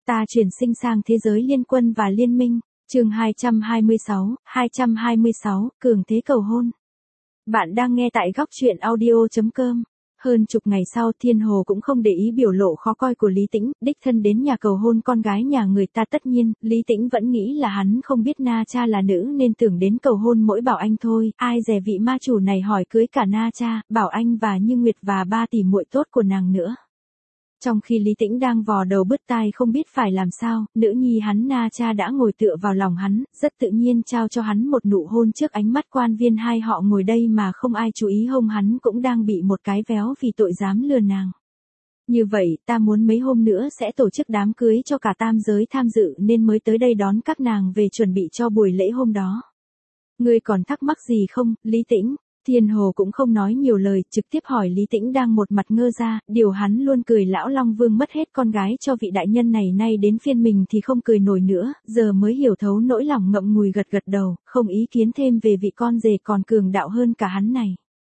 Ta chuyển sinh sang thế giới liên quân và liên minh. Chương 226, cường thế cầu hôn. Bạn đang nghe tại góc truyện audio.com. Hơn chục ngày sau, Thiên Hồ cũng không để ý biểu lộ khó coi của Lý Tĩnh, đích thân đến nhà cầu hôn con gái nhà người ta. Tất nhiên, Lý Tĩnh vẫn nghĩ là hắn không biết Na Cha là nữ nên tưởng đến cầu hôn mỗi Bảo Anh thôi, ai dè vị ma chủ này hỏi cưới cả Na Cha, Bảo Anh và Như Nguyệt và 3 tỷ muội tốt của nàng nữa. Trong khi Lý Tĩnh đang vò đầu bứt tai không biết phải làm sao, nữ nhi hắn Na Cha đã ngồi tựa vào lòng hắn, rất tự nhiên trao cho hắn một nụ hôn trước ánh mắt quan viên hai họ ngồi đây mà không ai chú ý hông hắn cũng đang bị một cái véo vì tội dám lừa nàng. Như vậy, ta muốn mấy hôm nữa sẽ tổ chức đám cưới cho cả tam giới tham dự nên mới tới đây đón các nàng về chuẩn bị cho buổi lễ hôm đó. Ngươi còn thắc mắc gì không, Lý Tĩnh? Thiên Hồ cũng không nói nhiều lời, trực tiếp hỏi Lý Tĩnh đang một mặt ngơ ra, điều hắn luôn cười lão Long Vương mất hết con gái cho vị đại nhân này, nay đến phiên mình thì không cười nổi nữa, giờ mới hiểu thấu nỗi lòng ngậm ngùi, gật gật đầu, không ý kiến thêm về vị con rể còn cường đạo hơn cả hắn này.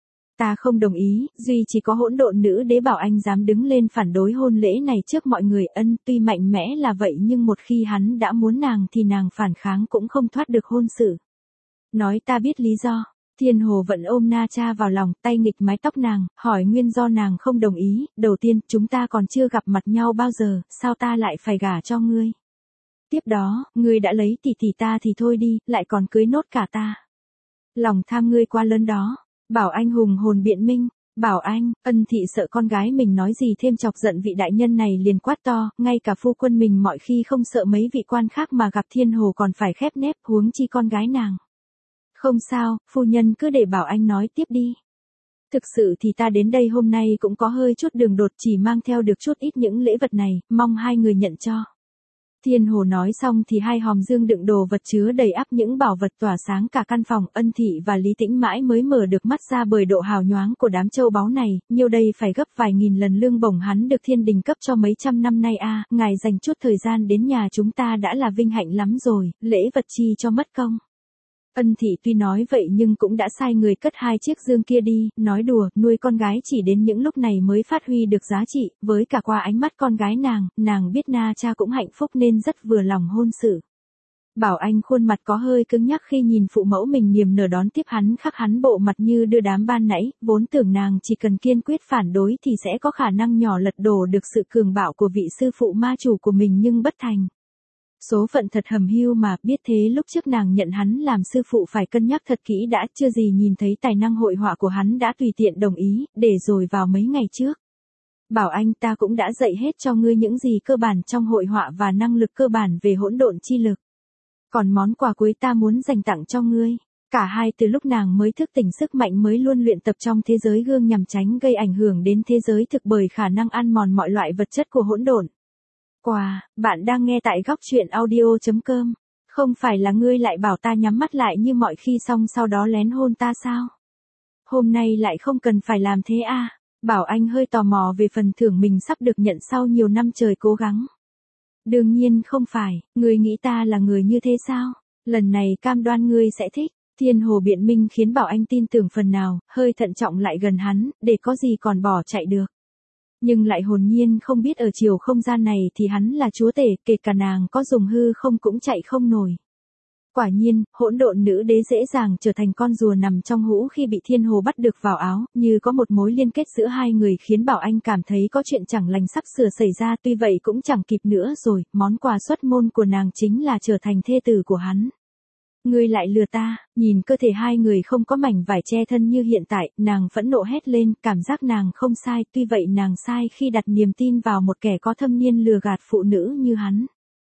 Ta không đồng ý, duy chỉ có hỗn độn nữ đế Bảo Anh dám đứng lên phản đối hôn lễ này trước mọi người. Tuy mạnh mẽ là vậy nhưng một khi hắn đã muốn nàng thì nàng phản kháng cũng không thoát được hôn sự. Nói ta biết lý do. Thiên Hồ vẫn ôm Na Cha vào lòng, tay nghịch mái tóc nàng, hỏi nguyên do nàng không đồng ý. Đầu tiên, chúng ta còn chưa gặp mặt nhau bao giờ, sao ta lại phải gả cho ngươi? Tiếp đó, ngươi đã lấy tỷ ta thì thôi đi, lại còn cưới nốt cả ta. Lòng tham ngươi quá lớn đó. Bảo Anh hùng hồn biện minh. Bảo Anh, Ân thị sợ con gái mình nói gì thêm chọc giận vị đại nhân này liền quát to, ngay cả phu quân mình mọi khi không sợ mấy vị quan khác mà gặp Thiên Hồ còn phải khép nép, huống chi con gái nàng. Không sao, phu nhân cứ để Bảo Anh nói tiếp đi. Thực sự thì ta đến đây hôm nay cũng có hơi chút đường đột, chỉ mang theo được chút ít những lễ vật này, mong hai người nhận cho. Thiên Hồ nói xong thì hai hòm dương đựng đồ vật chứa đầy ắp những bảo vật tỏa sáng cả căn phòng. Ân thị và Lý Tĩnh mãi mới mở được mắt ra bởi độ hào nhoáng của đám châu báu này, nhiêu đây phải gấp vài nghìn lần lương bổng hắn được thiên đình cấp cho mấy trăm năm nay a. Ngài dành chút thời gian đến nhà chúng ta đã là vinh hạnh lắm rồi, lễ vật chi cho mất công. Ân thị tuy nói vậy nhưng cũng đã sai người cất hai chiếc dương kia đi, nói đùa, nuôi con gái chỉ đến những lúc này mới phát huy được giá trị, với cả qua ánh mắt con gái nàng biết Na Cha cũng hạnh phúc nên rất vừa lòng hôn sự. Bảo Anh khuôn mặt có hơi cứng nhắc khi nhìn phụ mẫu mình niềm nở đón tiếp hắn, khắc hắn bộ mặt như đưa đám ban nãy, vốn tưởng nàng chỉ cần kiên quyết phản đối thì sẽ có khả năng nhỏ lật đổ được sự cường bạo của vị sư phụ ma chủ của mình nhưng bất thành. Số phận thật hầm hiu mà, biết thế lúc trước nàng nhận hắn làm sư phụ phải cân nhắc thật kỹ đã, chưa gì nhìn thấy tài năng hội họa của hắn đã tùy tiện đồng ý, để rồi vào mấy ngày trước. Bảo Anh, ta cũng đã dạy hết cho ngươi những gì cơ bản trong hội họa và năng lực cơ bản về hỗn độn chi lực. Còn món quà cuối ta muốn dành tặng cho ngươi. Cả hai từ lúc nàng mới thức tỉnh sức mạnh mới luôn luyện tập trong thế giới gương nhằm tránh gây ảnh hưởng đến thế giới thực bởi khả năng ăn mòn mọi loại vật chất của hỗn độn. Quà, bạn đang nghe tại góc truyện audio.com. Không phải là ngươi lại bảo ta nhắm mắt lại như mọi khi xong sau đó lén hôn ta sao? Hôm nay lại không cần phải làm thế à? Bảo Anh hơi tò mò về phần thưởng mình sắp được nhận sau nhiều năm trời cố gắng. Đương nhiên không phải, ngươi nghĩ ta là người như thế sao? Lần này cam đoan ngươi sẽ thích. Thiên Hồ biện minh khiến Bảo Anh tin tưởng phần nào, hơi thận trọng lại gần hắn, để có gì còn bỏ chạy được. Nhưng lại hồn nhiên không biết ở chiều không gian này thì hắn là chúa tể, kể cả nàng có dùng hư không cũng chạy không nổi. Quả nhiên, hỗn độn nữ đế dễ dàng trở thành con rùa nằm trong hũ khi bị Thiên Hồ bắt được vào áo, như có một mối liên kết giữa hai người khiến Bảo Anh cảm thấy có chuyện chẳng lành sắp sửa xảy ra. Tuy vậy cũng chẳng kịp nữa rồi, món quà xuất môn của nàng chính là trở thành thê tử của hắn. Ngươi lại lừa ta, nhìn cơ thể hai người không có mảnh vải che thân như hiện tại, nàng phẫn nộ hét lên, cảm giác nàng không sai, tuy vậy nàng sai khi đặt niềm tin vào một kẻ có thâm niên lừa gạt phụ nữ như hắn.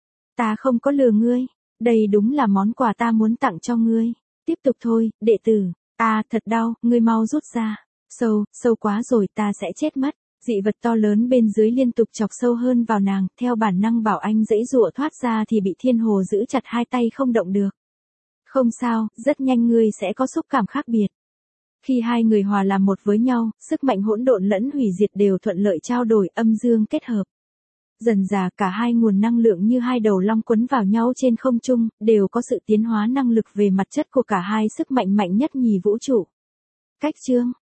Ta không có lừa ngươi, đây đúng là món quà ta muốn tặng cho ngươi. Tiếp tục thôi, đệ tử. Thật đau, ngươi mau rút ra. Sâu quá rồi, ta sẽ chết mất. Dị vật to lớn bên dưới liên tục chọc sâu hơn vào nàng, theo bản năng Bảo Anh giãy giụa thoát ra thì bị Thiên Hồ giữ chặt hai tay không động được. Không sao, rất nhanh ngươi sẽ có xúc cảm khác biệt. Khi hai người hòa làm một với nhau, sức mạnh hỗn độn lẫn hủy diệt đều thuận lợi trao đổi, âm dương kết hợp. Dần dà cả hai nguồn năng lượng như hai đầu long quấn vào nhau trên không trung, đều có sự tiến hóa năng lực về mặt chất của cả hai sức mạnh mạnh nhất nhì vũ trụ. Cách chương